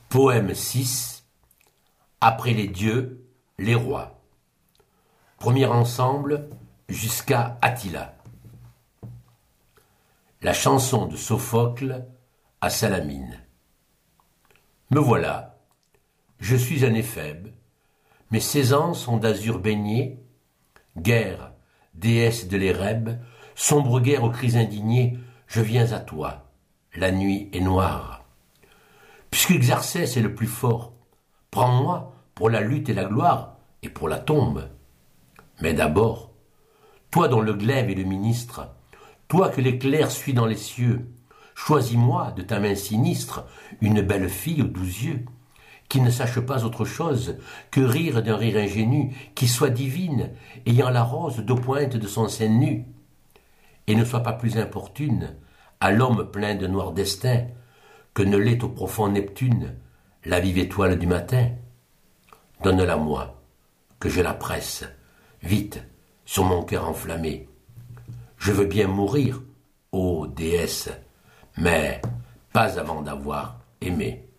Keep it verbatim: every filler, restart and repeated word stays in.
Poème six. Après les dieux, les rois. Premier ensemble jusqu'à Attila. La chanson de Sophocle à Salamine. Me voilà, je suis un éphèbe, mes seize ans sont d'azur baigné, guerre, déesse de l'Érèbe, sombre guerre aux cris indignés, je viens à toi, la nuit est noire. Puisque Xarxès est le plus fort, prends-moi pour la lutte et la gloire, et pour la tombe. Mais d'abord, toi dont le glaive est le ministre, toi que l'éclair suit dans les cieux, choisis-moi de ta main sinistre une belle fille aux doux yeux, qui ne sache pas autre chose que rire d'un rire ingénu, qui soit divine, ayant la rose d'aux pointes de son sein nu, et ne soit pas plus importune à l'homme plein de noir destin que ne l'est au profond Neptune la vive étoile du matin. Donne-la moi, que je la presse, vite, sur mon cœur enflammé. Je veux bien mourir, ô déesse, mais pas avant d'avoir aimé.